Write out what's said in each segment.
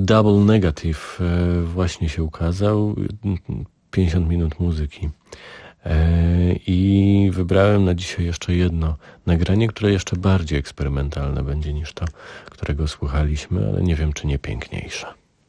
Double Negative właśnie się ukazał. 50 minut muzyki. I wybrałem na dzisiaj jeszcze jedno nagranie, które jeszcze bardziej eksperymentalne będzie niż to, którego słuchaliśmy, ale nie wiem, czy nie piękniejsze.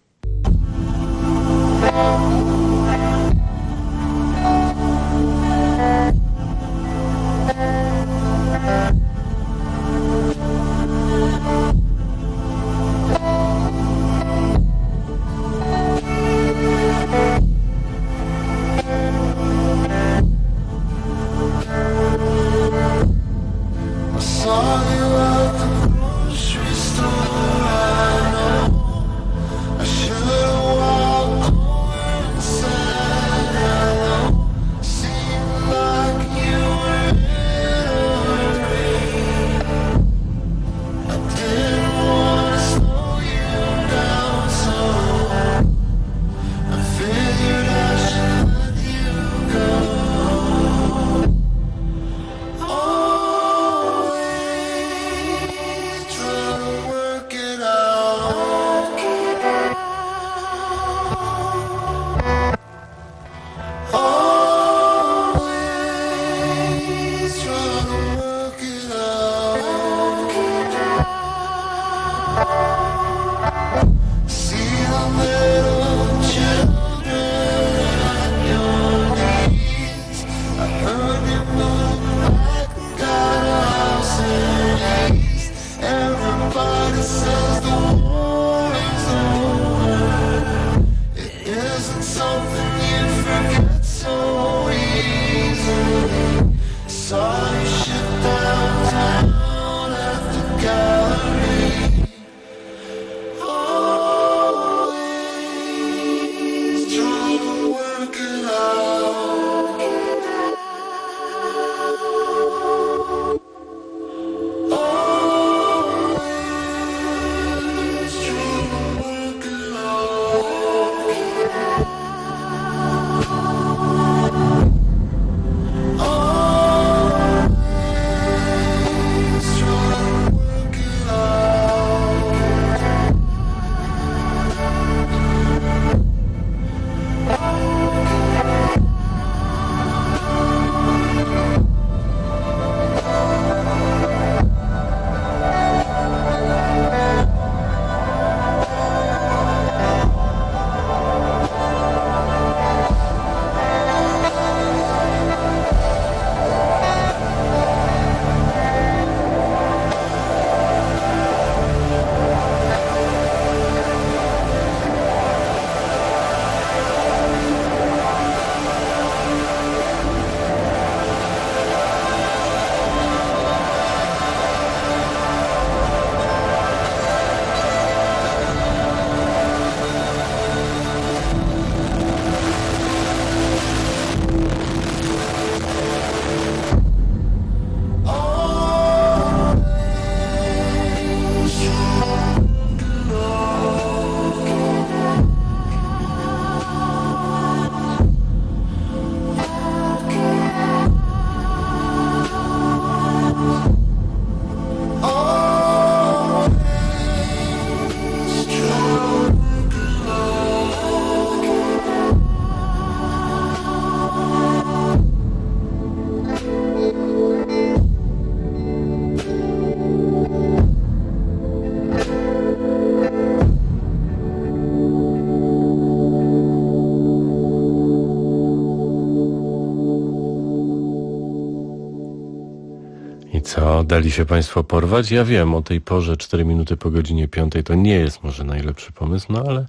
Co, dali się Państwo porwać? Ja wiem, o tej porze 4 minuty po godzinie 5 to nie jest może najlepszy pomysł, no ale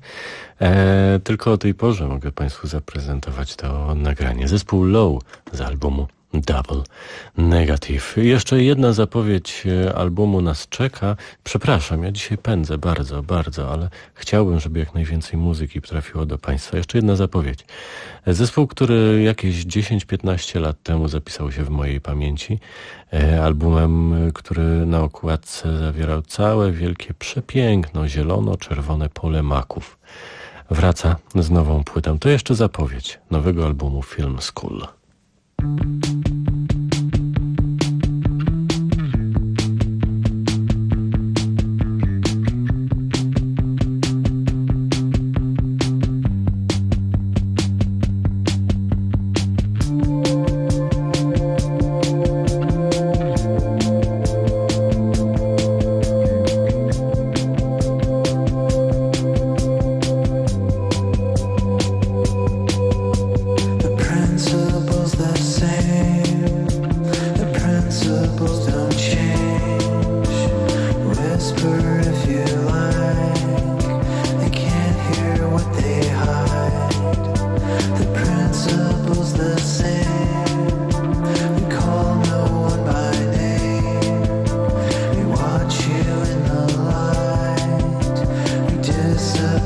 tylko o tej porze mogę Państwu zaprezentować to nagranie. Zespół Low z albumu Double Negative. Jeszcze jedna zapowiedź albumu nas czeka. Przepraszam, ja dzisiaj pędzę bardzo, ale chciałbym, żeby jak najwięcej muzyki trafiło do Państwa. Jeszcze jedna zapowiedź. Zespół, który jakieś 10-15 lat temu zapisał się w mojej pamięci. Albumem, który na okładce zawierał całe wielkie, przepiękno zielono-czerwone pole maków. Wraca z nową płytą. To jeszcze zapowiedź nowego albumu Film School.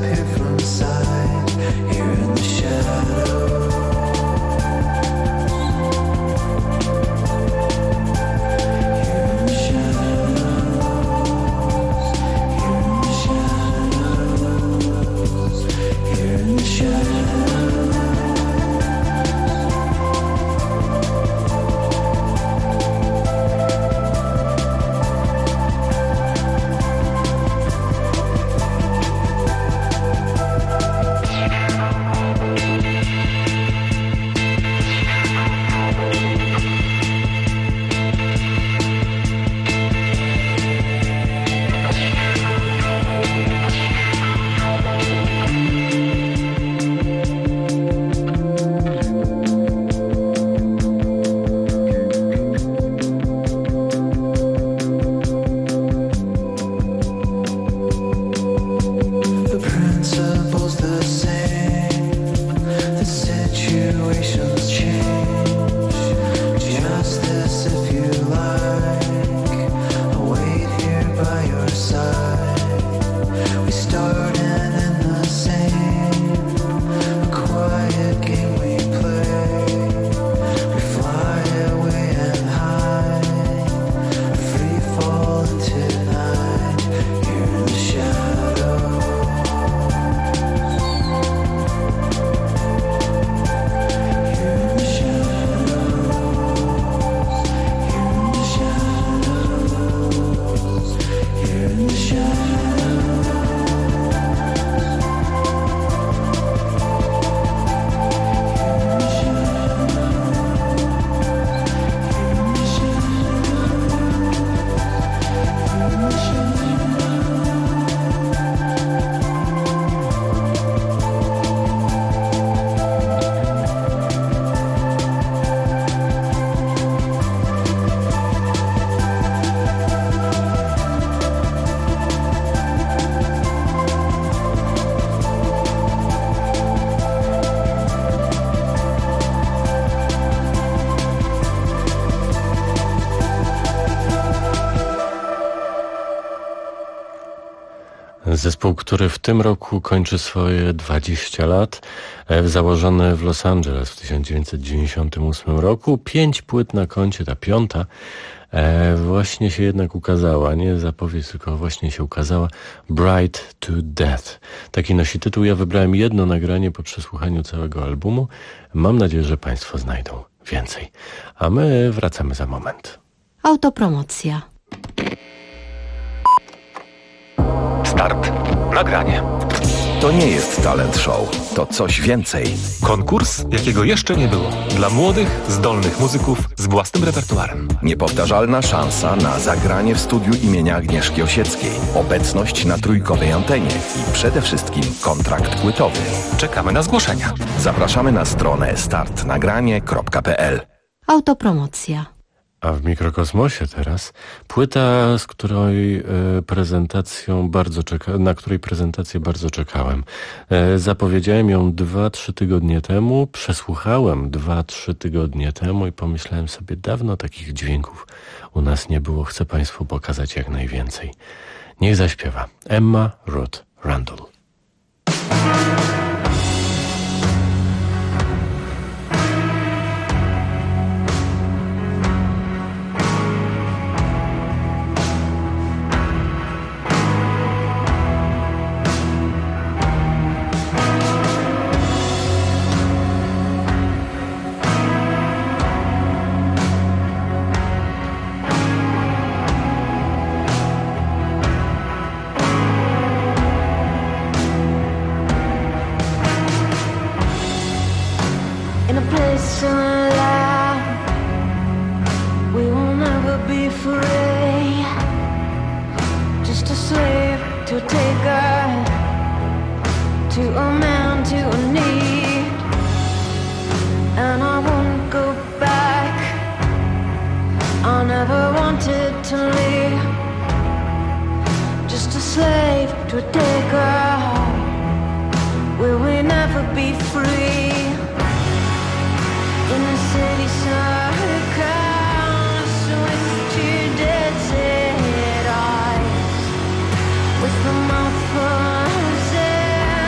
Zespół, który w tym roku kończy swoje 20 lat, założony w Los Angeles w 1998 roku. 5 płyt na koncie, ta 5 właśnie się jednak ukazała, nie zapowiedź, tylko właśnie się ukazała. Bright to Death. Taki nosi tytuł. Ja wybrałem jedno nagranie po przesłuchaniu całego albumu. Mam nadzieję, że Państwo znajdą więcej. A my wracamy za moment. Autopromocja. Start. Nagranie. To nie jest talent show, to coś więcej. Konkurs, jakiego jeszcze nie było. Dla młodych, zdolnych muzyków z własnym repertuarem. Niepowtarzalna szansa na zagranie w studiu imienia Agnieszki Osieckiej. Obecność na trójkowej antenie i przede wszystkim kontrakt płytowy. Czekamy na zgłoszenia. Zapraszamy na stronę startnagranie.pl. Autopromocja. A w mikrokosmosie teraz płyta, z której na której prezentację bardzo czekałem. Zapowiedziałem ją 2-3 tygodnie temu, przesłuchałem 2-3 tygodnie temu i pomyślałem sobie, dawno takich dźwięków u nas nie było, chcę Państwu pokazać jak najwięcej. Niech zaśpiewa Emma Ruth Randall. With the mouth full of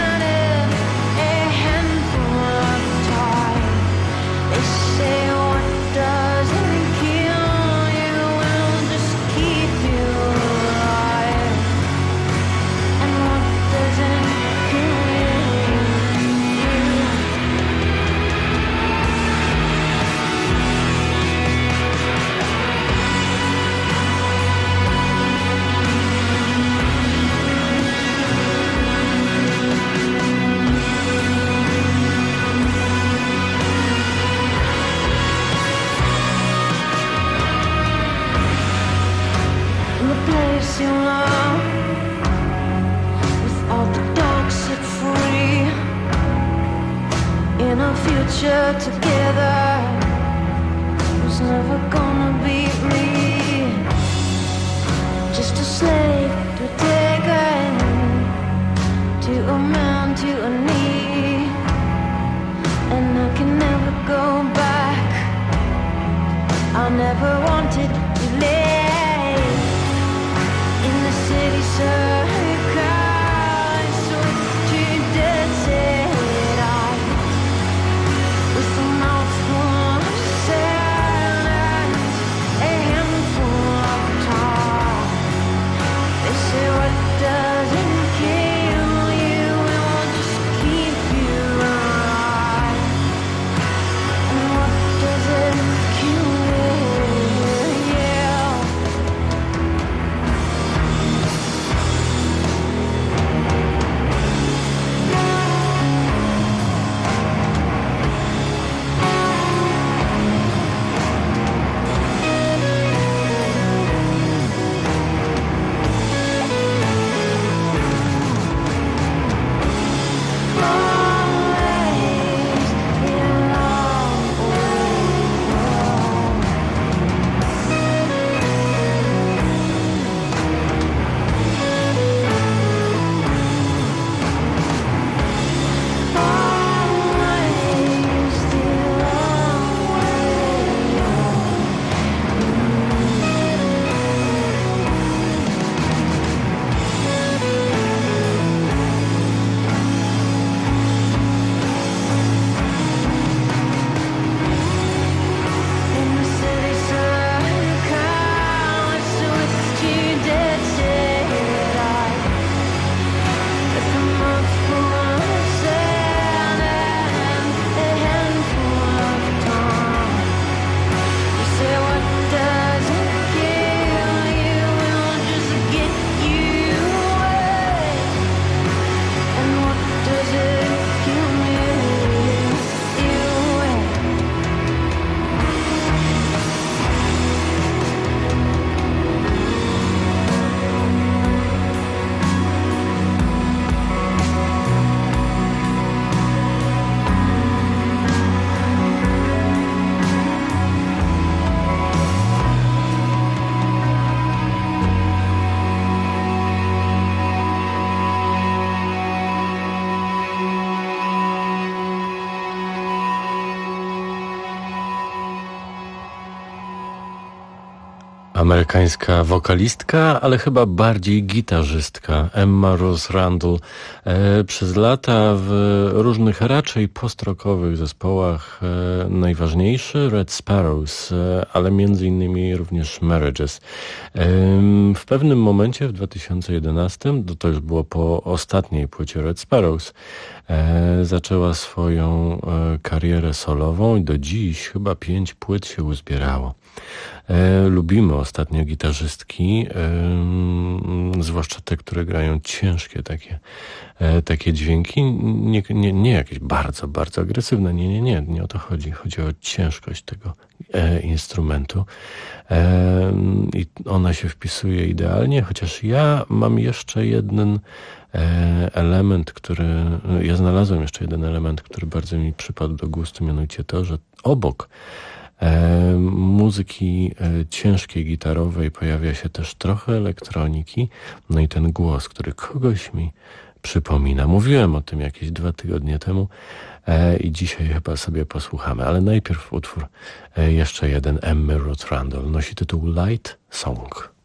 future together was never gonna be me. Just a slave to taken, to a man, to a knee. And I can never go back. I never wanted to live in the city circle. So to dead eyes with a mouthful of sand and a handful of tar. They say what doesn't kill you will just keep you alive. And what doesn't kill you, yeah. Always, it'll always, in the city circle, it's with two dead eyes, with a mouthful of sand and a handful of tar. You say what doesn't kill you will just get you away. And what doesn't kill you, you away. Amerykańska wokalistka, ale chyba bardziej gitarzystka, Emma Rose Randall. Przez lata w różnych raczej post-rockowych zespołach, najważniejszy Red Sparrows, ale między innymi również Marriages. W pewnym momencie w 2011, to już było po ostatniej płycie Red Sparrows, zaczęła swoją karierę solową i do dziś chyba 5 płyt się uzbierało. Lubimy ostatnio gitarzystki, zwłaszcza te, które grają ciężkie takie dźwięki, nie jakieś bardzo, bardzo agresywne, nie o to chodzi. Chodzi o ciężkość tego instrumentu i ona się wpisuje idealnie, chociaż ja mam jeszcze jeden element, ja znalazłem jeszcze jeden element, który bardzo mi przypadł do gustu, mianowicie to, że obok muzyki ciężkiej, gitarowej pojawia się też trochę elektroniki, no i ten głos, który kogoś mi przypomina. Mówiłem o tym jakieś 2 tygodnie temu i dzisiaj chyba sobie posłuchamy, ale najpierw utwór jeszcze jeden Emmy Rose Randall, nosi tytuł Light Song.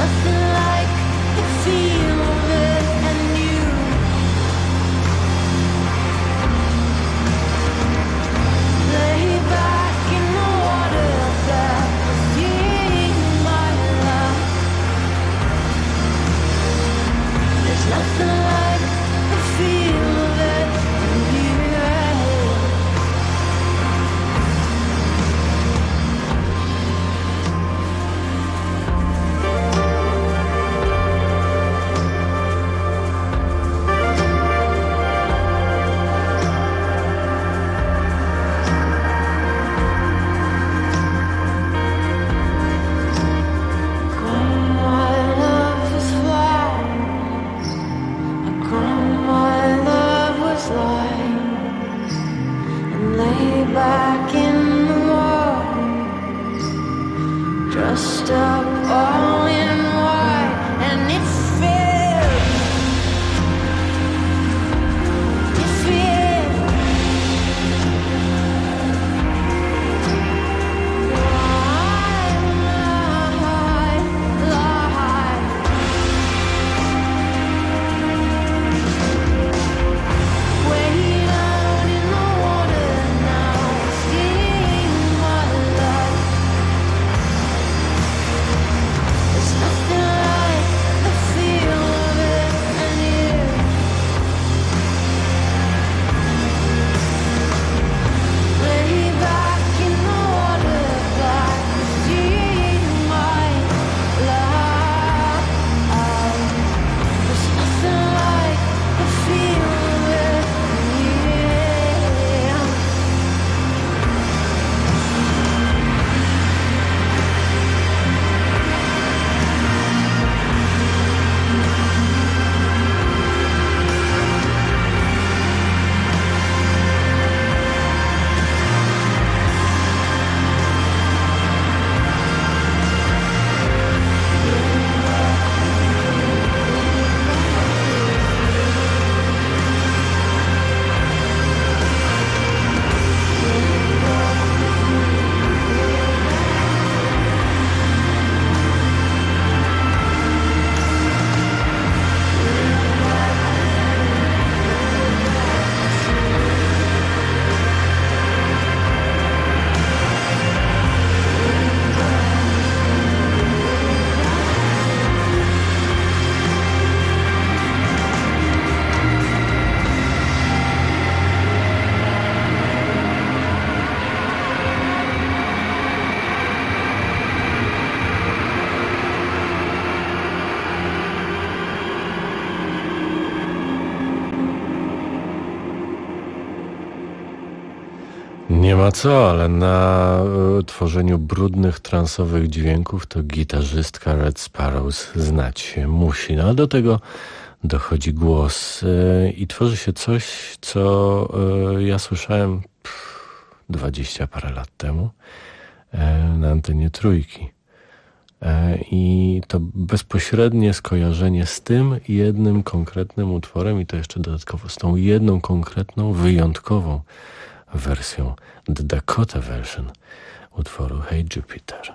nothing like the feel of it and you. Lay back in the water that was in my life. There's nothing like the feel of it and you. Back in the wall, dressed up all in white, and it feels way down in the water now, seeing my life. There's nothing like the feel of it and you. Lay back in the water that was seeing my life. There's nothing like the feel of it and you. Nie ma co, ale na tworzeniu brudnych, transowych dźwięków to gitarzystka Red Sparrows znać się musi. No a do tego dochodzi głos i tworzy się coś, co ja słyszałem 20 parę lat temu na antenie Trójki. I to bezpośrednie skojarzenie z tym jednym konkretnym utworem i to jeszcze dodatkowo z tą jedną konkretną, wyjątkową wersją, The Dakota version utworu Hey Jupiter.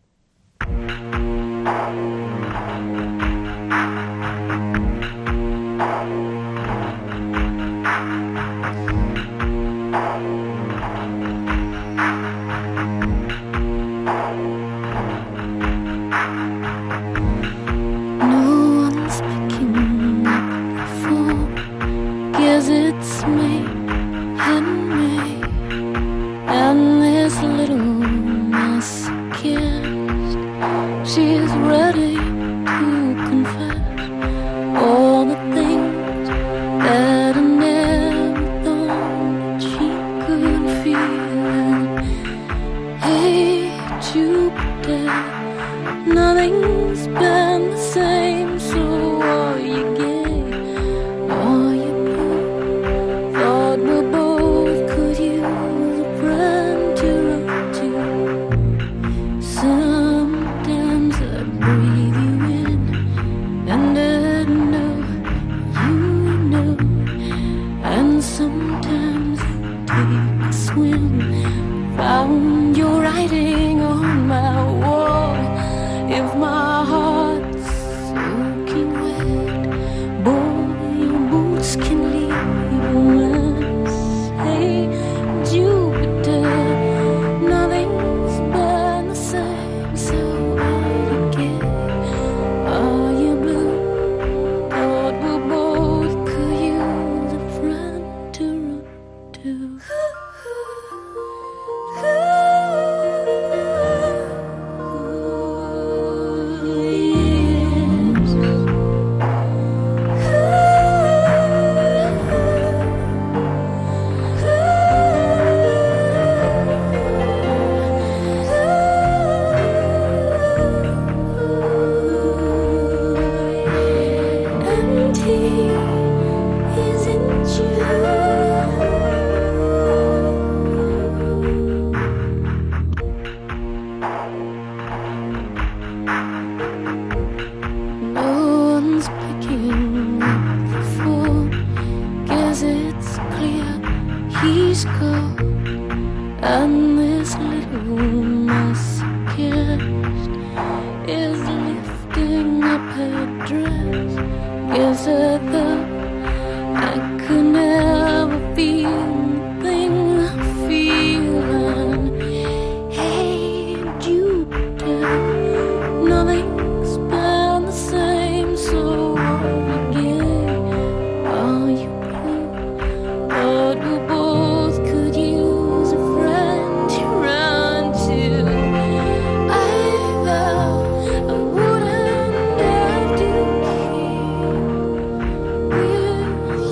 She's ready to confess all the things that I never thought she could feel. Hey, Jupiter, nothing's been the same, so are you gay? Are you blue? Thought we both could use a friend to run to. Sometimes I breathe you in, and I know you know. And sometimes I take a swim, found your writing on my wall. If my heart hang up her dress. Guess I thought I could never feel the thing I'm feeling. Hey, Jupiter, nothing's been the same, so again, are you blue? Or do both could use a friend to run to? I thought I wouldn't have to care with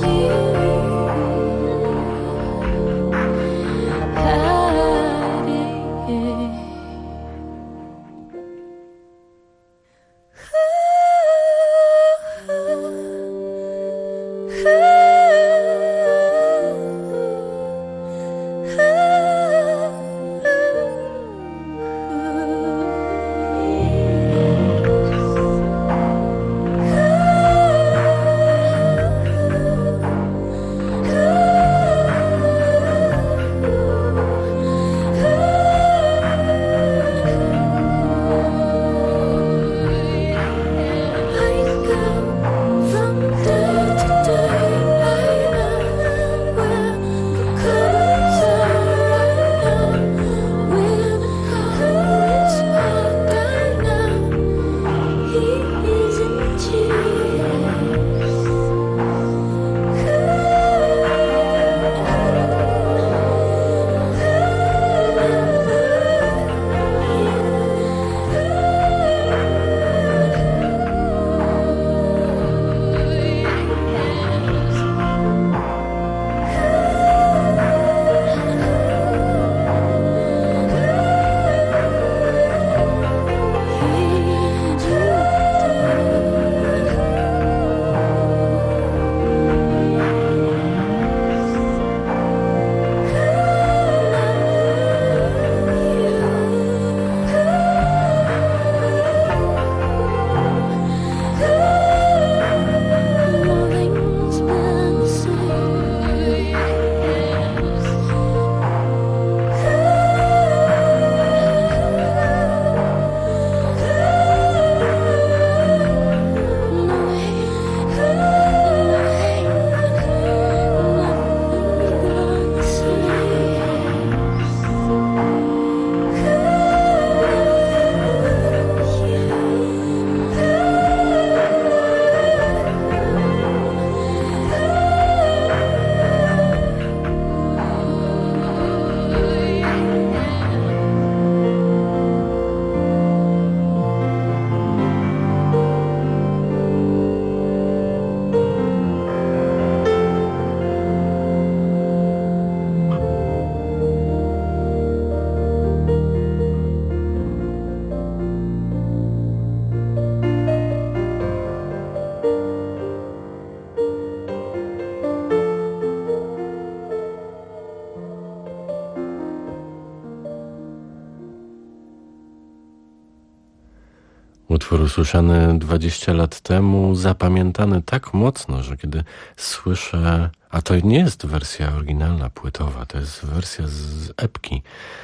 Utwór usłyszany 20 lat temu, zapamiętany tak mocno, że kiedy słyszę, a to nie jest wersja oryginalna płytowa, to jest wersja z epki,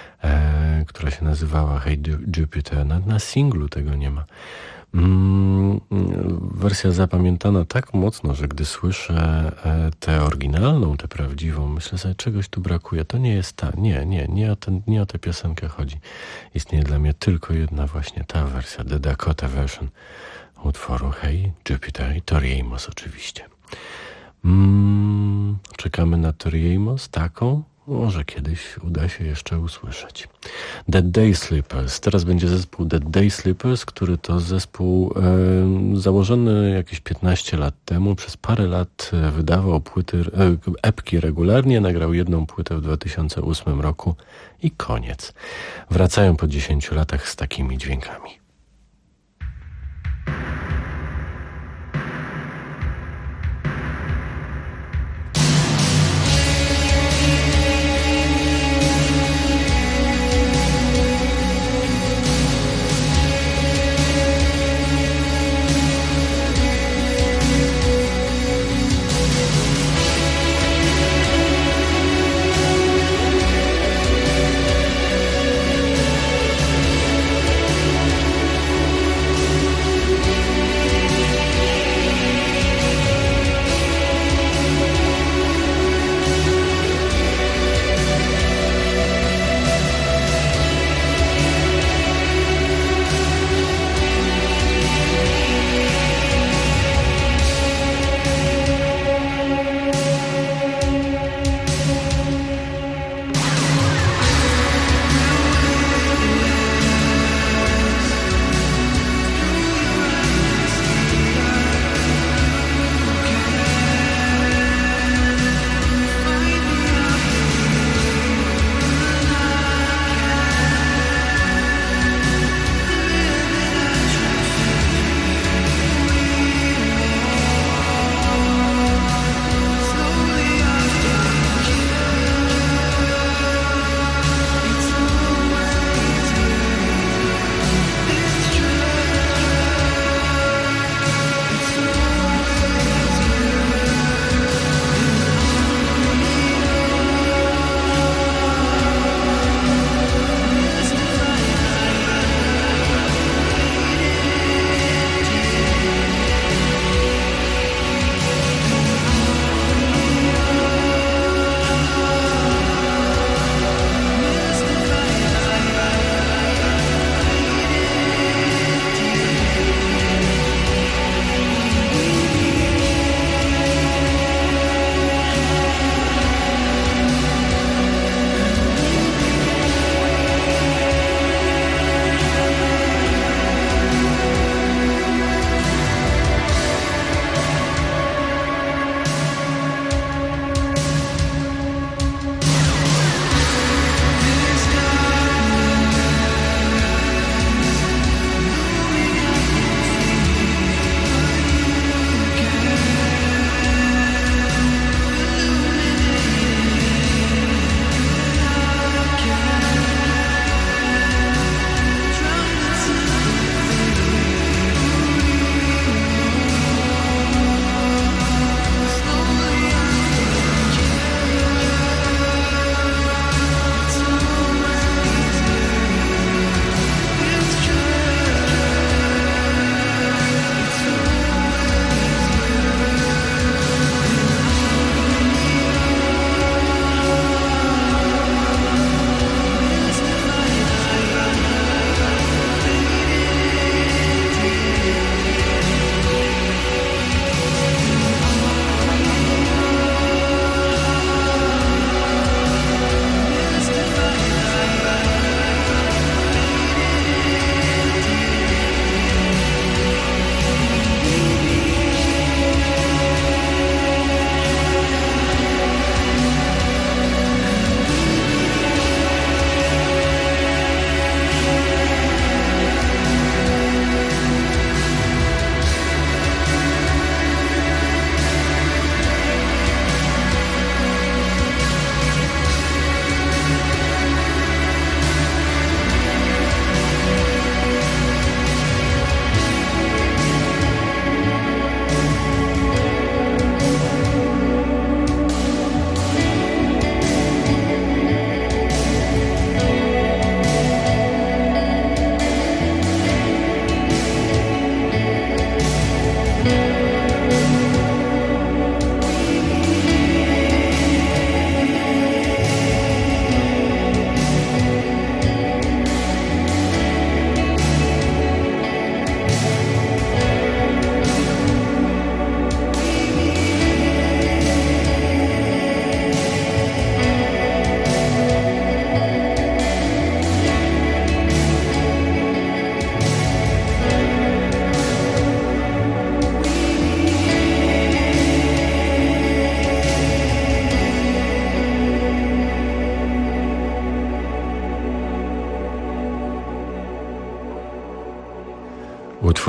która się nazywała Hey Jupiter, na singlu tego nie ma. Wersja zapamiętana tak mocno, że gdy słyszę tę oryginalną, tę prawdziwą, myślę sobie, czegoś tu brakuje. To nie jest ta. Nie o tę piosenkę chodzi. Istnieje dla mnie tylko jedna właśnie ta wersja, The Dakota version utworu Hey Jupiter i Tori Amos oczywiście. Czekamy na Tori Amos, taką. Może kiedyś uda się jeszcze usłyszeć. Dead Day Sleepers. Teraz będzie zespół Dead Day Sleepers, który to zespół założony jakieś 15 lat temu. Przez parę lat wydawał epki regularnie. Nagrał jedną płytę w 2008 roku i koniec. Wracają po 10 latach z takimi dźwiękami.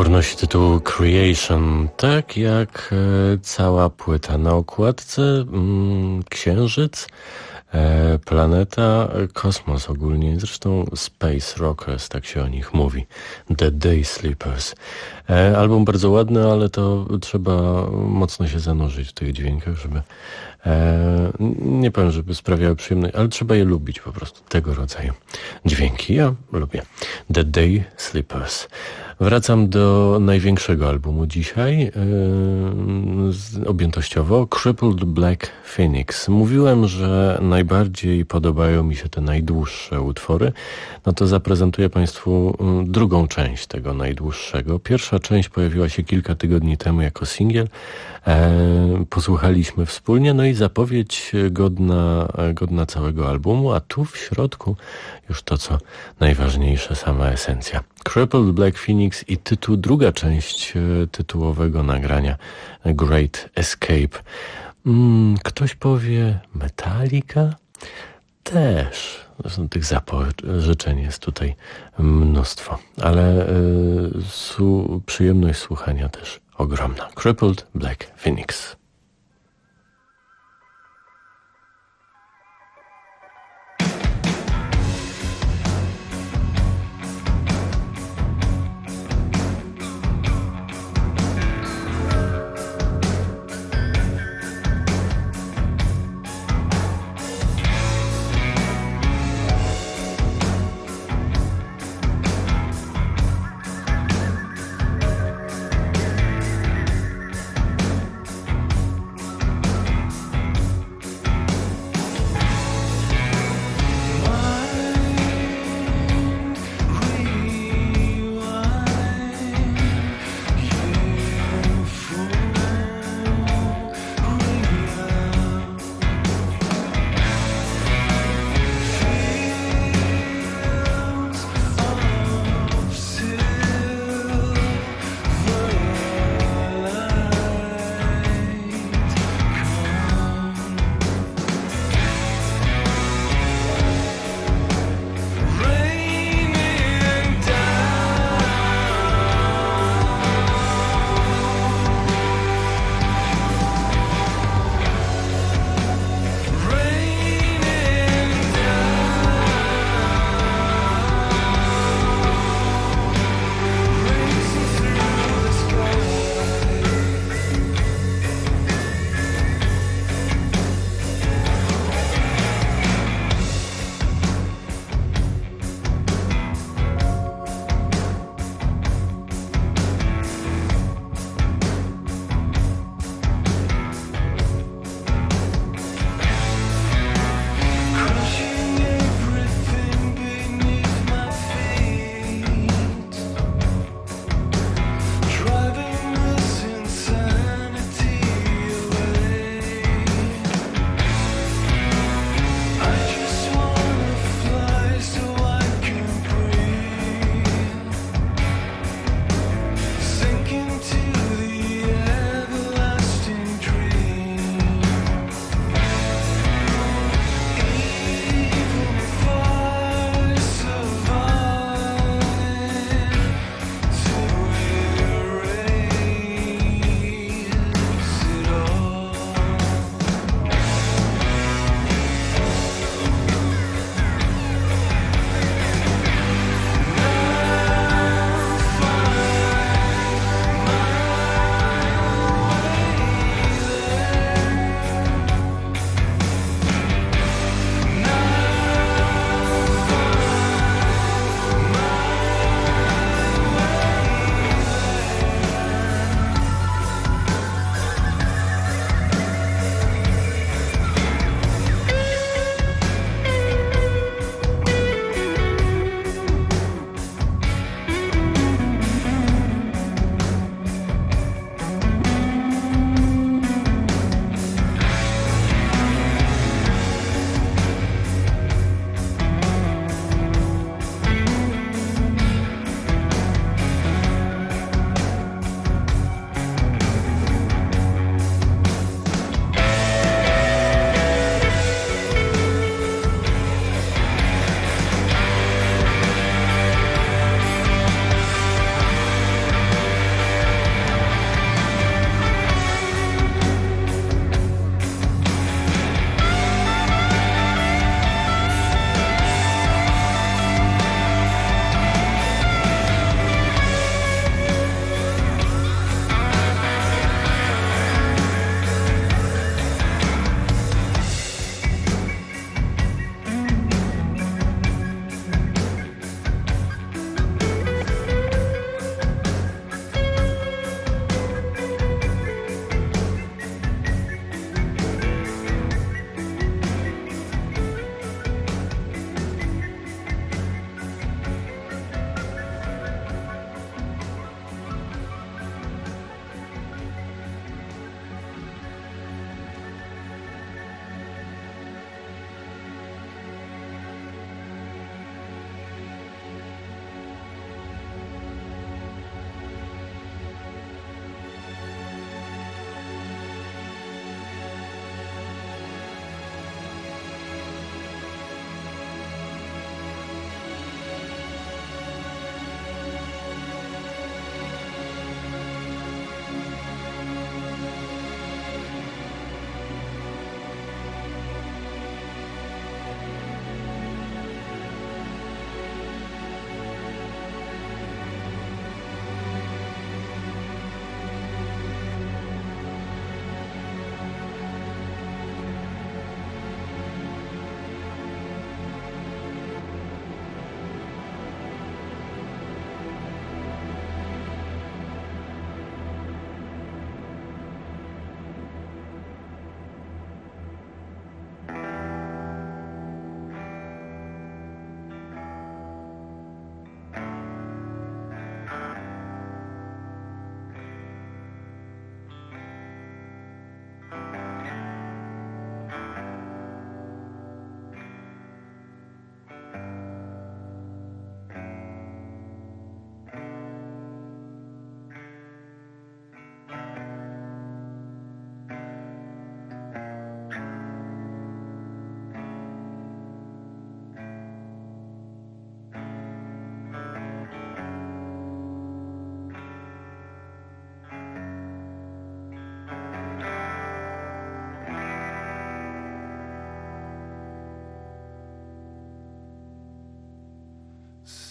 Utwór nosi tytuł Creation, tak jak cała płyta. Na okładce księżyc, planeta, kosmos ogólnie, zresztą Space Rockers, tak się o nich mówi, The Day Sleepers. Album bardzo ładny, ale to trzeba mocno się zanurzyć w tych dźwiękach, żeby nie powiem, żeby sprawiały przyjemność, ale trzeba je lubić po prostu, tego rodzaju dźwięki. Ja lubię The Day Sleepers. Wracam do największego albumu dzisiaj, objętościowo, Crippled Black Phoenix. Mówiłem, że najbardziej podobają mi się te najdłuższe utwory, no to zaprezentuję Państwu drugą część tego najdłuższego. Pierwsza część pojawiła się kilka tygodni temu jako singiel, posłuchaliśmy wspólnie, no i zapowiedź godna całego albumu, a tu w środku już to, co najważniejsze, sama esencja. Crippled Black Phoenix i druga część tytułowego nagrania Great Escape. Ktoś powie Metallica? Też. Zresztą tych zapożyczeń jest tutaj mnóstwo, ale przyjemność słuchania też ogromna. Crippled Black Phoenix.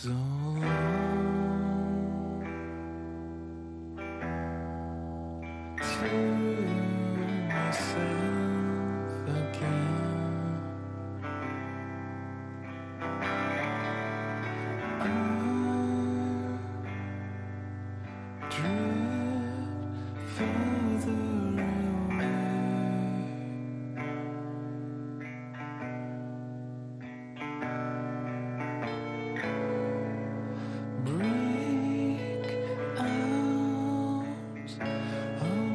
so long to myself again. I drift further away. Break out of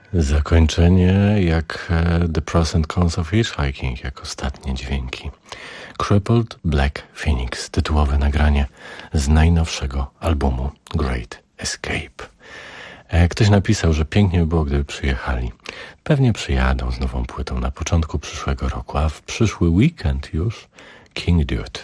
Zakończenie jak The Pros and Cons of Hitchhiking, jak ostatnie dźwięki. Crippled Black Phoenix, tytułowe nagranie z najnowszego albumu Great Escape. Ktoś napisał, że pięknie by było, gdyby przyjechali. Pewnie przyjadą z nową płytą na początku przyszłego roku, a w przyszły weekend już King Dude.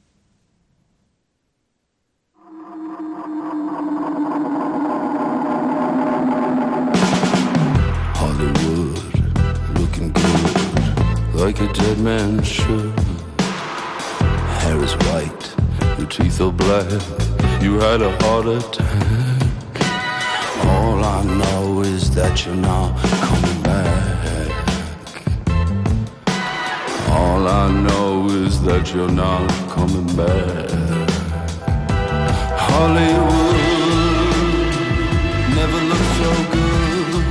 Hollywood, looking good, like a dead man should. Hair is white, your teeth are black, you had a heart attack. All I know is that you're not coming back. All I know is that you're not coming back. Hollywood never looked so good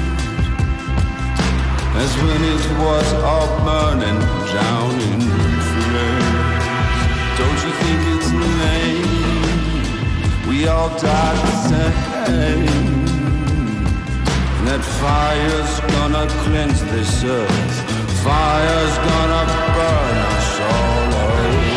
as when it was all burning down in flames. Don't you think it's lame? We all died the same. That fire's gonna cleanse this earth. Fire's gonna burn us all away.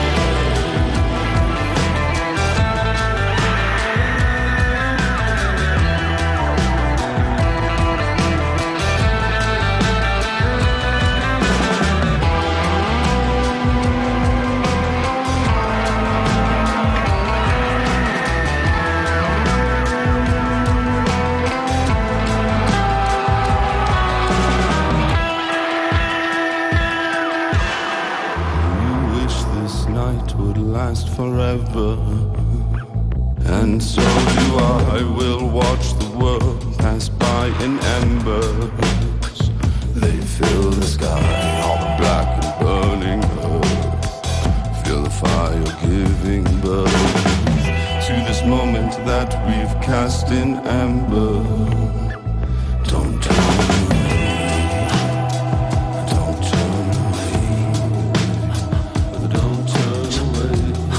Last forever, and so do I. Will watch the world pass by in embers. They fill the sky, all the black and burning earth. Feel the fire giving birth to this moment that we've cast in ember. Don't turn away, don't turn away, don't turn away.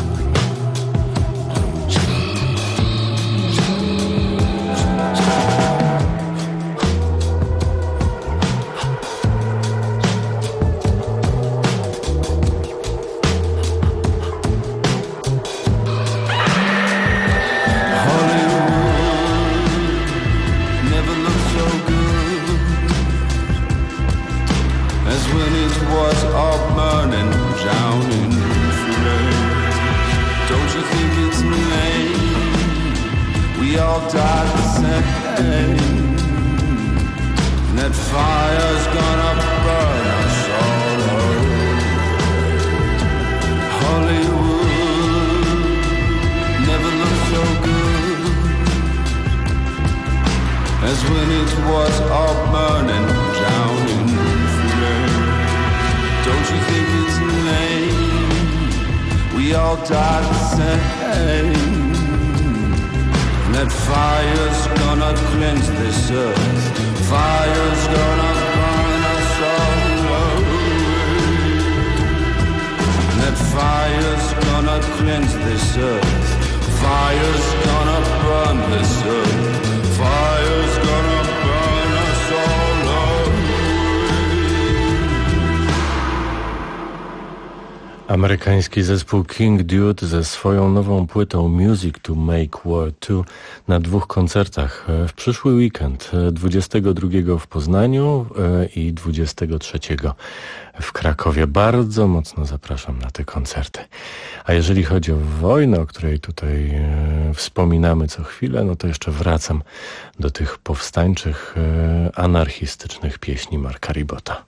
Amerykański zespół King Dude ze swoją nową płytą Music to Make War 2 na 2 koncertach w przyszły weekend, 22 w Poznaniu i 23 w Krakowie. Bardzo mocno zapraszam na te koncerty. A jeżeli chodzi o wojnę, o której tutaj wspominamy co chwilę, no to jeszcze wracam do tych powstańczych, anarchistycznych pieśni Marka Ribota.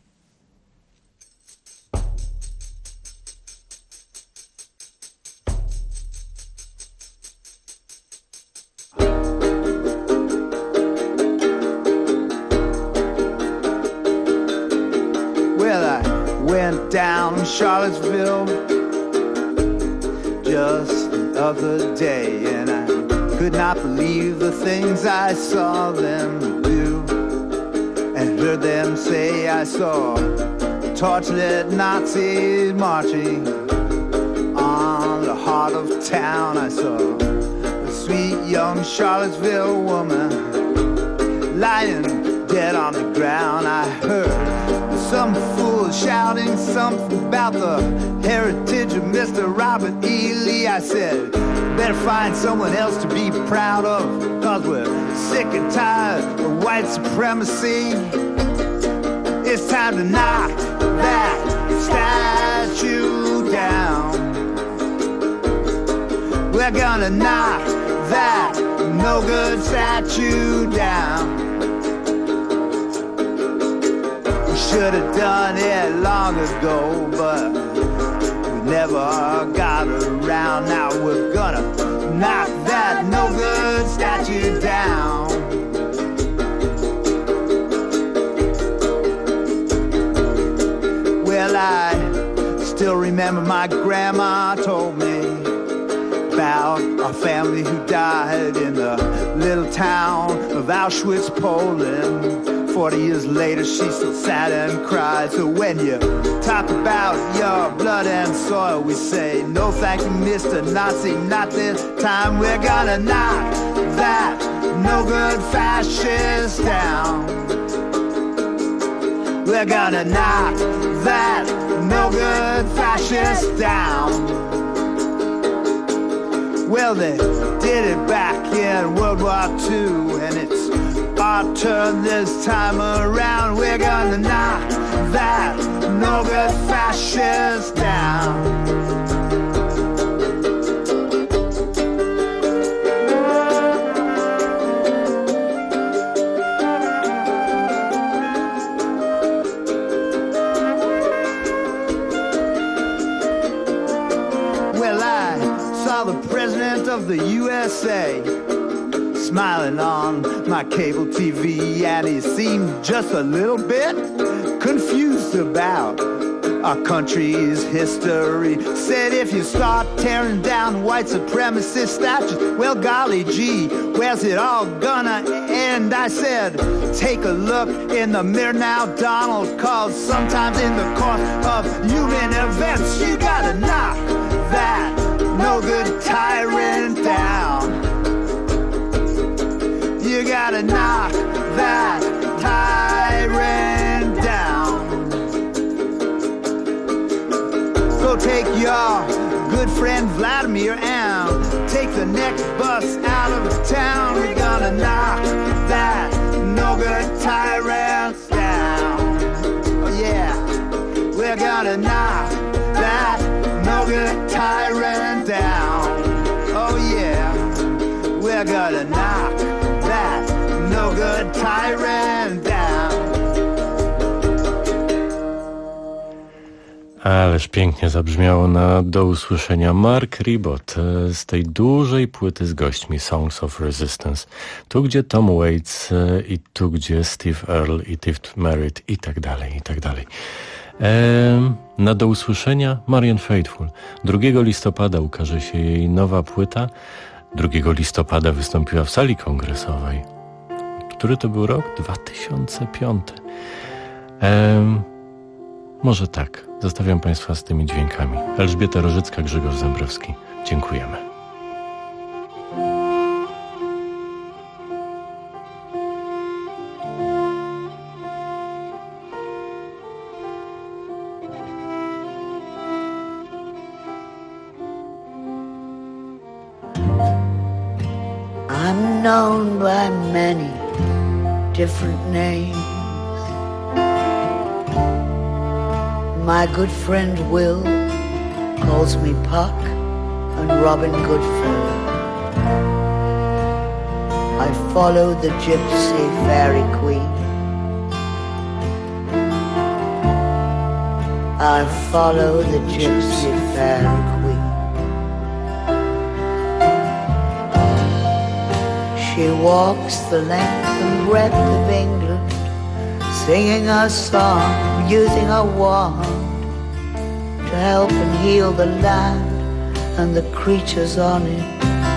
Went down in Charlottesville just the other day, and I could not believe the things I saw them do and heard them say. I saw torch-lit Nazis marching on the heart of town. I saw a sweet young Charlottesville woman lying dead on the ground. I heard some fool shouting something about the heritage of Mr. Robert E. Lee. I said, better find someone else to be proud of, 'cause we're sick and tired of white supremacy. It's time to knock that statue down. We're gonna knock that no good statue down. We should have done it long ago, but we never got around. Now we're gonna knock that no good statue down. Well, I still remember my grandma told me about our family who died in the little town of Auschwitz, Poland. 40 years later, she still sat and cried. So when you talk about your blood and soil, we say, no thank you, Mr. Nazi, not this time. We're gonna knock that no good fascist down. We're gonna knock that no good fascist down. Well, they did it back in World War II, and it's our turn this time around. We're gonna knock that no good fascist down. Well, I saw the President of the USA smiling on my cable TV, and he seemed just a little bit confused about our country's history. Said if you start tearing down white supremacist statues, well, golly gee, where's it all gonna end? I said, take a look in the mirror now, Donald, 'cause sometimes in the course of human events, you gotta knock that no good tyrant down. You gotta knock that tyrant down. Go take your good friend Vladimir and take the next bus out of town. We're gonna knock that no good tyrant down. Oh yeah, we're gonna knock that no good tyrant down. Oh yeah, we're gonna knock that no good tyrant down. Ależ pięknie zabrzmiało do usłyszenia Mark Ribot z tej dużej płyty z gośćmi Songs of Resistance. Tu, gdzie Tom Waits i tu, gdzie Steve Earle i Tiff Merritt i tak dalej, i tak dalej. Do usłyszenia Marianne Faithfull. 2 listopada ukaże się jej nowa płyta. 2 listopada wystąpiła w sali kongresowej. Który to był rok? 2005. Może tak. Zostawiam Państwa z tymi dźwiękami. Elżbieta Rożycka, Grzegorz Zembrowski. Dziękujemy. I'm known by many different names. My good friend Will calls me Puck and Robin Goodfellow. I follow the gypsy fairy queen. I follow the gypsy fairy queen. She walks the length and breadth of England, singing a song, using a wand to help and heal the land and the creatures on it.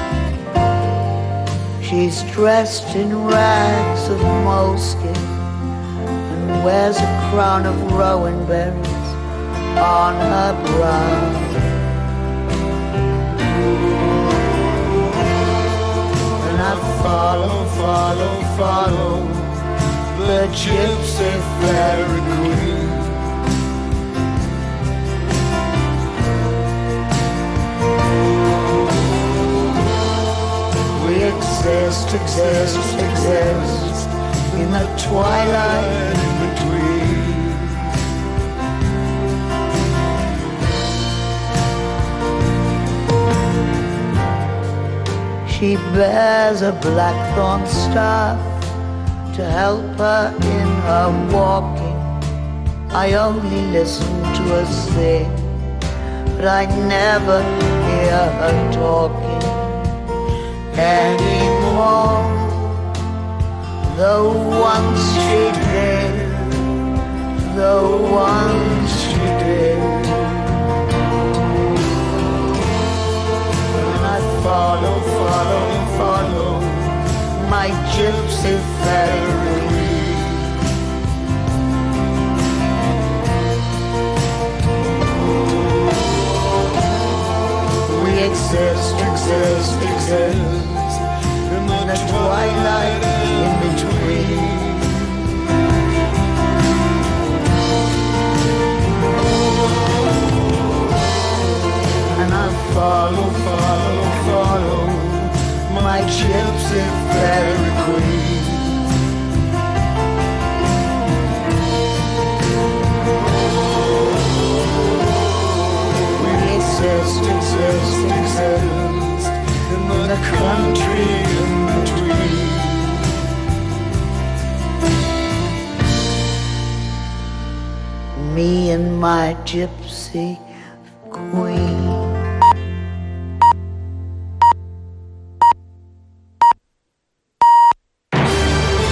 She's dressed in rags of moleskin and wears a crown of rowan berries on her brow. And I follow, follow, follow the gypsy fairy queen. We exist in the twilight in between. She bears a blackthorn staff to help her in her walking. I only listen to her sing, but I never hear her talking anymore. Though once she did, though once she did. And I follow my gypsy fairy. We exist in the twilight in between. And I follow my gypsy fairy queen. We exist in the country in between. Me and my gypsy queen.